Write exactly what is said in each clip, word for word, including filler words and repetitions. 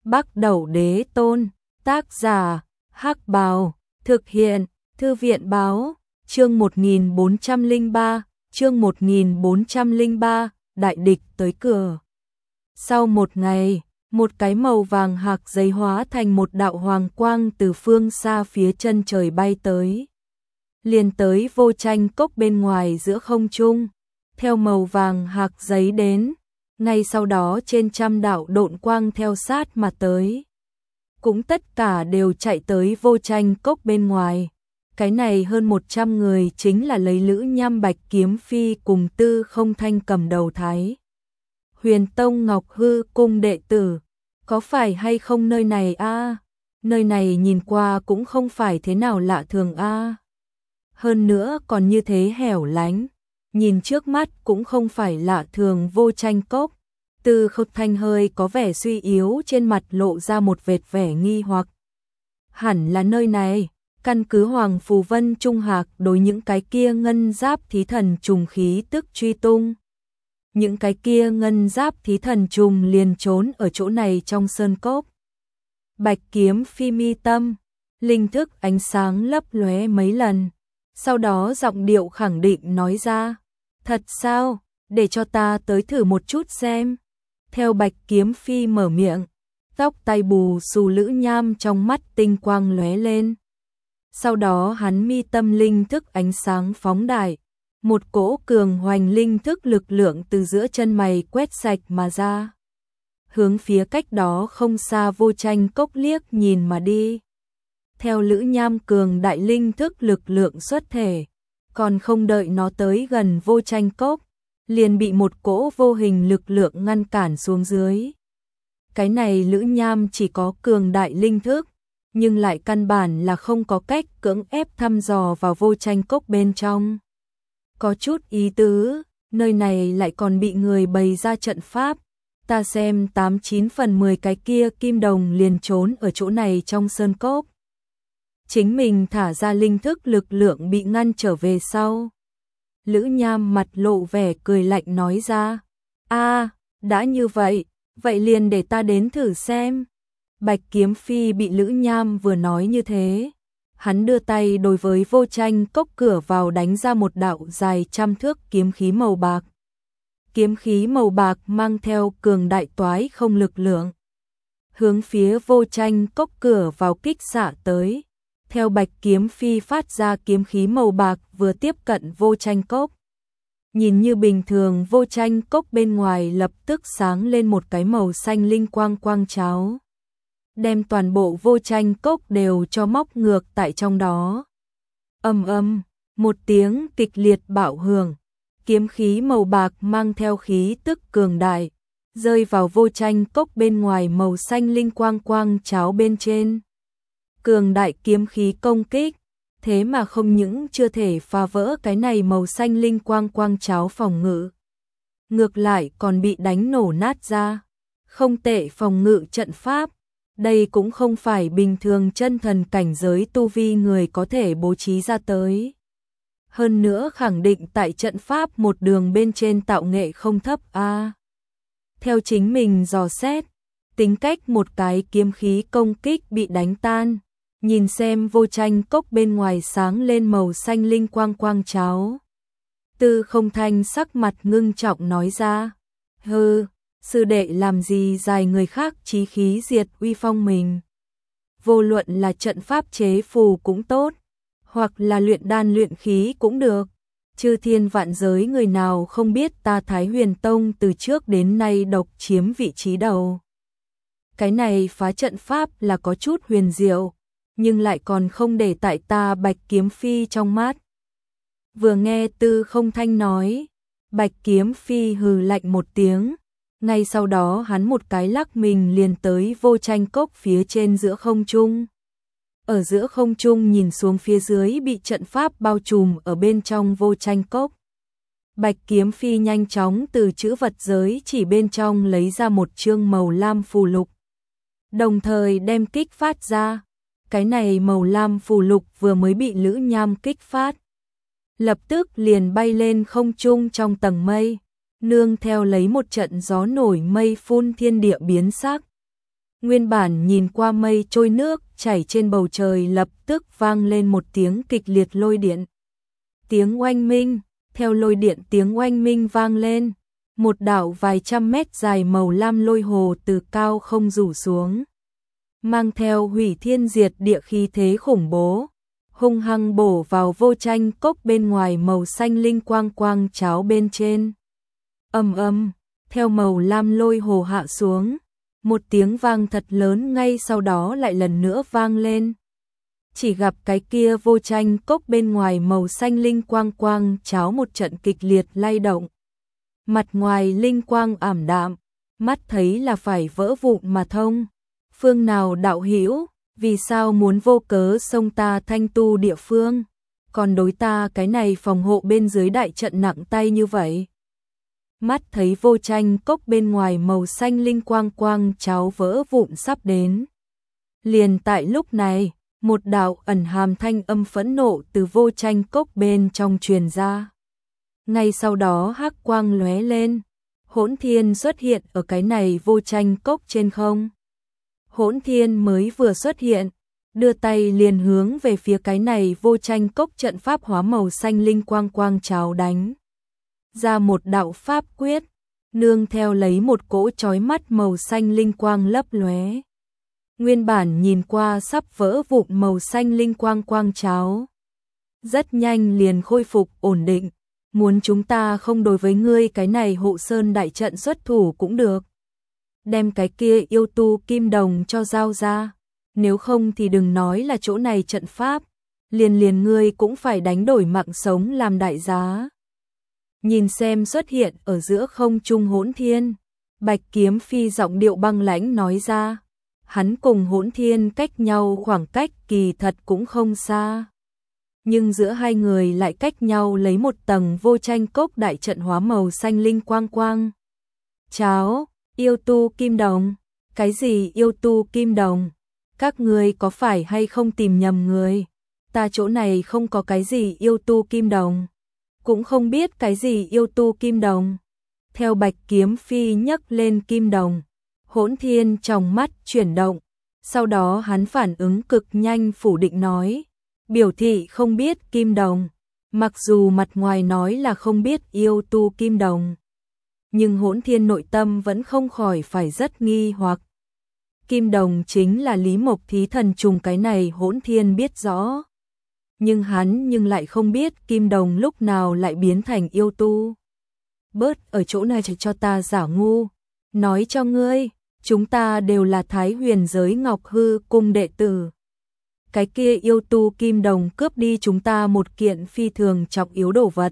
Bắc Đẩu Đế Tôn, tác giả, Hắc Bào, thực hiện, Thư viện báo, chương một nghìn bốn trăm lẻ ba, chương một nghìn bốn trăm lẻ ba, đại địch tới cửa. Sau một ngày, một cái màu vàng hạc giấy hóa thành một đạo hoàng quang từ phương xa phía chân trời bay tới. Liền tới Vô Tranh Cốc bên ngoài giữa không trung, theo màu vàng hạc giấy đến, ngay sau đó trên trăm đạo độn quang theo sát mà tới. Cũng tất cả đều chạy tới Vô Tranh Cốc bên ngoài. Cái này hơn một trăm người chính là lấy Lữ Nham Bạch Kiếm Phi cùng Tư Không Thanh cầm đầu Thái Huyền Tông Ngọc Hư cung đệ tử. Có phải hay không nơi này a? À? Nơi này nhìn qua cũng không phải thế nào lạ thường a. À? Hơn nữa còn như thế hẻo lánh, nhìn trước mắt cũng không phải lạ thường. Vô Tranh Cốc. Tư Không Thanh hơi có vẻ suy yếu, trên mặt lộ ra một vệt vẻ nghi hoặc. Hẳn là nơi này, căn cứ Hoàng Phù Vân Trung Hạc đối những cái kia ngân giáp thí thần trùng khí tức truy tung. Những cái kia ngân giáp thí thần trùng liền trốn ở chỗ này trong sơn cốc. Bạch Kiếm Phi mi tâm, linh thức ánh sáng lấp lóe mấy lần, sau đó giọng điệu khẳng định nói ra, thật sao, để cho ta tới thử một chút xem. Theo Bạch Kiếm Phi mở miệng, tóc tai bù xù Lữ Nham trong mắt tinh quang lóe lên. Sau đó hắn mi tâm linh thức ánh sáng phóng đại, một cỗ cường hoành linh thức lực lượng từ giữa chân mày quét sạch mà ra. Hướng phía cách đó không xa Vô Tranh Cốc liếc nhìn mà đi. Theo Lữ Nham cường đại linh thức lực lượng xuất thể, còn không đợi nó tới gần Vô Tranh Cốc, liền bị một cỗ vô hình lực lượng ngăn cản xuống dưới. Cái này Lữ Nham chỉ có cường đại linh thức, nhưng lại căn bản là không có cách cưỡng ép thăm dò vào Vô Tranh Cốc bên trong. Có chút ý tứ, nơi này lại còn bị người bày ra trận pháp, ta xem tám chín phần mười cái kia kim đồng liền trốn ở chỗ này trong sơn cốc. Chính mình thả ra linh thức lực lượng bị ngăn trở về sau. Lữ Nham mặt lộ vẻ cười lạnh nói ra, a, đã như vậy, vậy liền để ta đến thử xem. Bạch Kiếm Phi bị Lữ Nham vừa nói như thế, hắn đưa tay đối với Vô Tranh Cốc cửa vào đánh ra một đạo dài trăm thước kiếm khí màu bạc. Kiếm khí màu bạc mang theo cường đại toái không lực lượng, hướng phía Vô Tranh Cốc cửa vào kích xạ tới. Theo Bạch Kiếm Phi phát ra kiếm khí màu bạc vừa tiếp cận Vô Tranh Cốc, nhìn như bình thường Vô Tranh Cốc bên ngoài lập tức sáng lên một cái màu xanh linh quang quang cháo, đem toàn bộ Vô Tranh Cốc đều cho móc ngược tại trong đó. Ầm ầm, một tiếng kịch liệt bạo hưởng, kiếm khí màu bạc mang theo khí tức cường đại, rơi vào Vô Tranh Cốc bên ngoài màu xanh linh quang quang cháo bên trên. Cường đại kiếm khí công kích, thế mà không những chưa thể phá vỡ cái này màu xanh linh quang quang cháo phòng ngự, ngược lại còn bị đánh nổ nát ra. Không tệ phòng ngự trận pháp, đây cũng không phải bình thường chân thần cảnh giới tu vi người có thể bố trí ra tới. Hơn nữa khẳng định tại trận pháp một đường bên trên tạo nghệ không thấp a. À, theo chính mình dò xét, tính cách một cái kiếm khí công kích bị đánh tan, nhìn xem Vô Tranh Cốc bên ngoài sáng lên màu xanh linh quang quang cháo. Tư Không Thanh sắc mặt ngưng trọng nói ra, hừ, sư đệ làm gì dài người khác chí khí diệt uy phong mình. Vô luận là trận pháp chế phù cũng tốt, hoặc là luyện đan luyện khí cũng được. Chư thiên vạn giới người nào không biết ta Thái Huyền Tông từ trước đến nay độc chiếm vị trí đầu. Cái này phá trận pháp là có chút huyền diệu, nhưng lại còn không để tại ta Bạch Kiếm Phi trong mắt. Vừa nghe Tư Không Thanh nói, Bạch Kiếm Phi hừ lạnh một tiếng, ngay sau đó hắn một cái lắc mình liền tới Vô Tranh Cốc phía trên giữa không trung. Ở giữa không trung nhìn xuống phía dưới bị trận pháp bao trùm ở bên trong Vô Tranh Cốc. Bạch Kiếm Phi nhanh chóng từ chữ vật giới chỉ bên trong lấy ra một chương màu lam phù lục, đồng thời đem kích phát ra. Cái này màu lam phù lục vừa mới bị Lữ Nham kích phát, lập tức liền bay lên không trung trong tầng mây, nương theo lấy một trận gió nổi mây phun thiên địa biến sắc. Nguyên bản nhìn qua mây trôi nước chảy trên bầu trời lập tức vang lên một tiếng kịch liệt lôi điện. Tiếng oanh minh, theo lôi điện tiếng oanh minh vang lên, một đạo vài trăm mét dài màu lam lôi hồ từ cao không rủ xuống, mang theo hủy thiên diệt địa khí thế khủng bố, hung hăng bổ vào vô tranh cốc bên ngoài màu xanh linh quang quang cháo bên trên. Ầm ầm, theo màu lam lôi hồ hạ xuống, một tiếng vang thật lớn ngay sau đó lại lần nữa vang lên. Chỉ gặp cái kia vô tranh cốc bên ngoài màu xanh linh quang quang cháo một trận kịch liệt lay động. Mặt ngoài linh quang ảm đạm, mắt thấy là phải vỡ vụn mà thông. Phương nào đạo hữu, vì sao muốn vô cớ xông ta thanh tu địa phương, còn đối ta cái này phòng hộ bên dưới đại trận nặng tay như vậy? Mắt thấy vô tranh cốc bên ngoài màu xanh linh quang quang cháo vỡ vụn sắp đến. Liền tại lúc này, một đạo ẩn hàm thanh âm phẫn nộ từ vô tranh cốc bên trong truyền ra. Ngay sau đó hắc quang lóe lên, Hỗn Thiên xuất hiện ở cái này vô tranh cốc trên không. Hỗn Thiên mới vừa xuất hiện, đưa tay liền hướng về phía cái này vô tranh cốc trận pháp hóa màu xanh linh quang quang cháo đánh ra một đạo pháp quyết, nương theo lấy một cỗ chói mắt màu xanh linh quang lấp lóe. Nguyên bản nhìn qua sắp vỡ vụn màu xanh linh quang quang cháo, rất nhanh liền khôi phục ổn định. Muốn chúng ta không đối với ngươi cái này hộ sơn đại trận xuất thủ cũng được. Đem cái kia yêu tu kim đồng cho giao ra, nếu không thì đừng nói là chỗ này trận pháp, liền liền ngươi cũng phải đánh đổi mạng sống làm đại giá. Nhìn xem xuất hiện ở giữa không trung Hỗn Thiên, Bạch Kiếm Phi giọng điệu băng lãnh nói ra, hắn cùng Hỗn Thiên cách nhau khoảng cách kỳ thật cũng không xa. Nhưng giữa hai người lại cách nhau lấy một tầng vô tranh cốc đại trận hóa màu xanh linh quang quang. Cháo, yêu tu kim đồng, cái gì yêu tu kim đồng? Các ngươi có phải hay không tìm nhầm người? Ta chỗ này không có cái gì yêu tu kim đồng, cũng không biết cái gì yêu tu kim đồng. Theo Bạch Kiếm Phi nhấc lên kim đồng, Hỗn Thiên trong mắt chuyển động, sau đó hắn phản ứng cực nhanh phủ định nói, biểu thị không biết kim đồng. Mặc dù mặt ngoài nói là không biết yêu tu kim đồng, nhưng Hỗn Thiên nội tâm vẫn không khỏi phải rất nghi hoặc. Kim đồng chính là Lý Mộc Thí thần trùng, cái này Hỗn Thiên biết rõ. Nhưng hắn nhưng lại không biết kim đồng lúc nào lại biến thành yêu tu. Bớt ở chỗ này cho ta giả ngu, nói cho ngươi, chúng ta đều là Thái Huyền giới Ngọc Hư cung đệ tử. Cái kia yêu tu kim đồng cướp đi chúng ta một kiện phi thường trọng yếu đồ vật.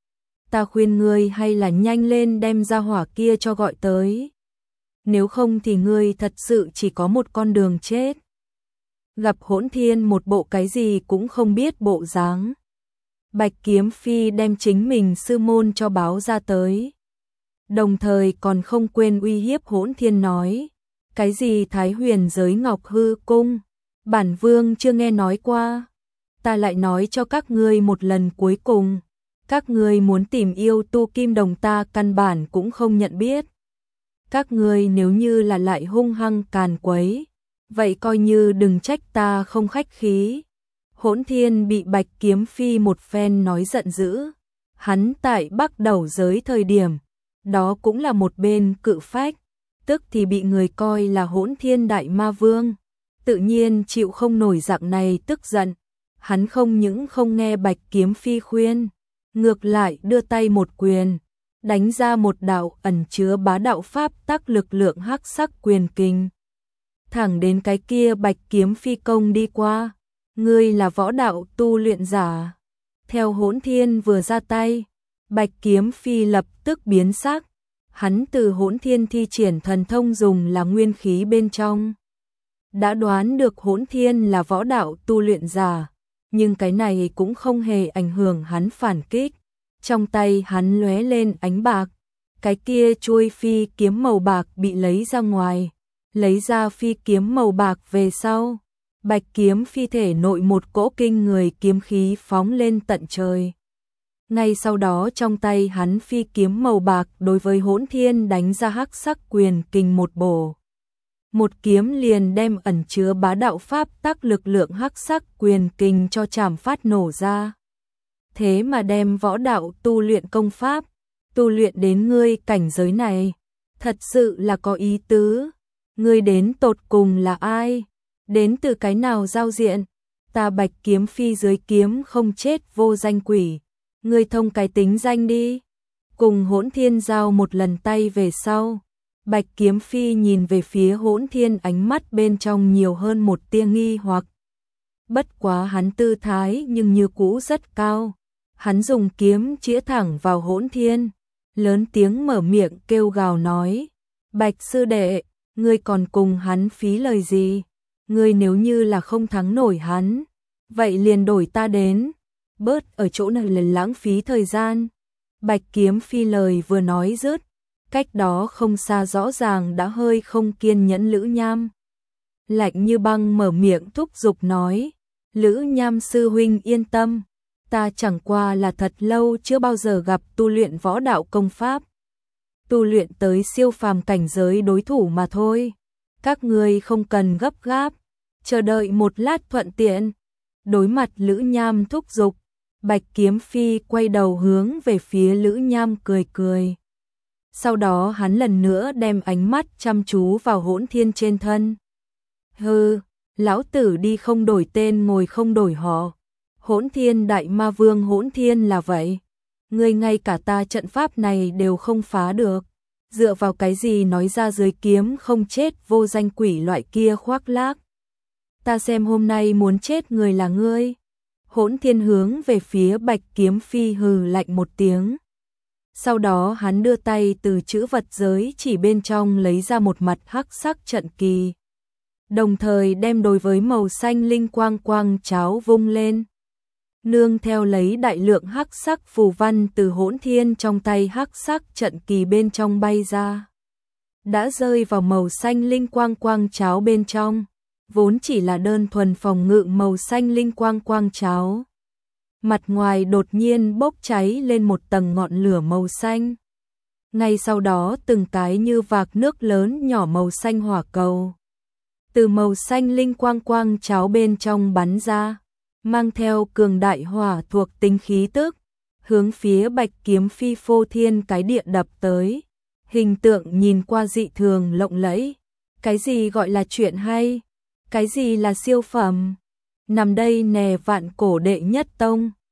Ta khuyên ngươi hay là nhanh lên đem ra hỏa kia cho gọi tới. Nếu không thì ngươi thật sự chỉ có một con đường chết. Gặp Hỗn Thiên một bộ cái gì cũng không biết bộ dáng, Bạch Kiếm Phi đem chính mình sư môn cho báo ra tới. Đồng thời còn không quên uy hiếp Hỗn Thiên nói, cái gì Thái Huyền giới Ngọc Hư cung, bản vương chưa nghe nói qua. Ta lại nói cho các ngươi một lần cuối cùng, các ngươi muốn tìm yêu tu kim đồng ta căn bản cũng không nhận biết. Các ngươi nếu như là lại hung hăng càn quấy, vậy coi như đừng trách ta không khách khí. Hỗn Thiên bị Bạch Kiếm Phi một phen nói giận dữ. Hắn tại Bắc Đầu giới thời điểm, đó cũng là một bên cự phách, tức thì bị người coi là Hỗn Thiên đại ma vương, tự nhiên chịu không nổi dạng này tức giận. Hắn không những không nghe Bạch Kiếm Phi khuyên, ngược lại đưa tay một quyền, đánh ra một đạo ẩn chứa bá đạo pháp tắc lực lượng hắc sắc quyền kình, thẳng đến cái kia Bạch Kiếm Phi công đi qua. Ngươi là võ đạo tu luyện giả. Theo Hỗn Thiên vừa ra tay, Bạch Kiếm Phi lập tức biến sắc. Hắn từ Hỗn Thiên thi triển thần thông dùng là nguyên khí bên trong, đã đoán được Hỗn Thiên là võ đạo tu luyện giả, nhưng cái này cũng không hề ảnh hưởng hắn phản kích. Trong tay hắn lóe lên ánh bạc, cái kia chuôi phi kiếm màu bạc bị lấy ra ngoài, lấy ra phi kiếm màu bạc về sau, Bạch Kiếm Phi thể nội một cỗ kinh người kiếm khí phóng lên tận trời. Ngay sau đó trong tay hắn phi kiếm màu bạc đối với Hỗn Thiên đánh ra hắc sắc quyền kình một bổ. một kiếm liền đem ẩn chứa bá đạo pháp tắc lực lượng hắc sắc quyền kình cho chảm phát nổ ra. Thế mà đem võ đạo tu luyện công pháp, tu luyện đến ngươi cảnh giới này, thật sự là có ý tứ. Ngươi đến tột cùng là ai? Đến từ cái nào giao diện? Ta Bạch Kiếm Phi dưới kiếm không chết vô danh quỷ, ngươi thông cái tính danh đi. Cùng Hỗn Thiên giao một lần tay về sau, Bạch Kiếm Phi nhìn về phía Hỗn Thiên, ánh mắt bên trong nhiều hơn một tia nghi hoặc. Bất quá hắn tư thái nhưng như cũ rất cao. Hắn dùng kiếm chĩa thẳng vào Hỗn Thiên, lớn tiếng mở miệng kêu gào nói: Bạch sư đệ, ngươi còn cùng hắn phí lời gì? Ngươi nếu như là không thắng nổi hắn, vậy liền đổi ta đến, bớt ở chỗ này lần lãng phí thời gian. Bạch Kiếm Phi lời vừa nói dứt, cách đó không xa rõ ràng đã hơi không kiên nhẫn Lữ Nham. Lạnh như băng mở miệng thúc giục nói: Lữ Nham sư huynh yên tâm, ta chẳng qua là thật lâu chưa bao giờ gặp tu luyện võ đạo công pháp, tu luyện tới siêu phàm cảnh giới đối thủ mà thôi. Các ngươi không cần gấp gáp, chờ đợi một lát thuận tiện. Đối mặt Lữ Nham thúc giục, Bạch Kiếm Phi quay đầu hướng về phía Lữ Nham cười cười. Sau đó hắn lần nữa đem ánh mắt chăm chú vào Hỗn Thiên trên thân. Hừ, lão tử đi không đổi tên ngồi không đổi họ. Hỗn Thiên đại ma vương Hỗn Thiên là vậy. Ngươi ngay cả ta trận pháp này đều không phá được. Dựa vào cái gì nói ra dưới kiếm không chết vô danh quỷ loại kia khoác lác. Ta xem hôm nay muốn chết người là ngươi. Hỗn Thiên hướng về phía Bạch Kiếm Phi hừ lạnh một tiếng. Sau đó hắn đưa tay từ chữ vật giới chỉ bên trong lấy ra một mặt hắc sắc trận kỳ. Đồng thời đem đối với màu xanh linh quang quang cháo vung lên. Nương theo lấy đại lượng hắc sắc phù văn từ Hỗn Thiên trong tay hắc sắc trận kỳ bên trong bay ra. Đã rơi vào màu xanh linh quang quang cháo bên trong. Vốn chỉ là đơn thuần phòng ngự màu xanh linh quang quang cháo. Mặt ngoài đột nhiên bốc cháy lên một tầng ngọn lửa màu xanh. Ngay sau đó từng cái như vạc nước lớn nhỏ màu xanh hỏa cầu. Từ màu xanh linh quang quang cháo bên trong bắn ra, mang theo cường đại hỏa thuộc tính khí tức, hướng phía Bạch Kiếm Phi phô thiên cái địa đập tới. Hình tượng nhìn qua dị thường lộng lẫy. Cái gì gọi là chuyện hay? Cái gì là siêu phẩm? Nằm đây nè vạn cổ đệ nhất tông.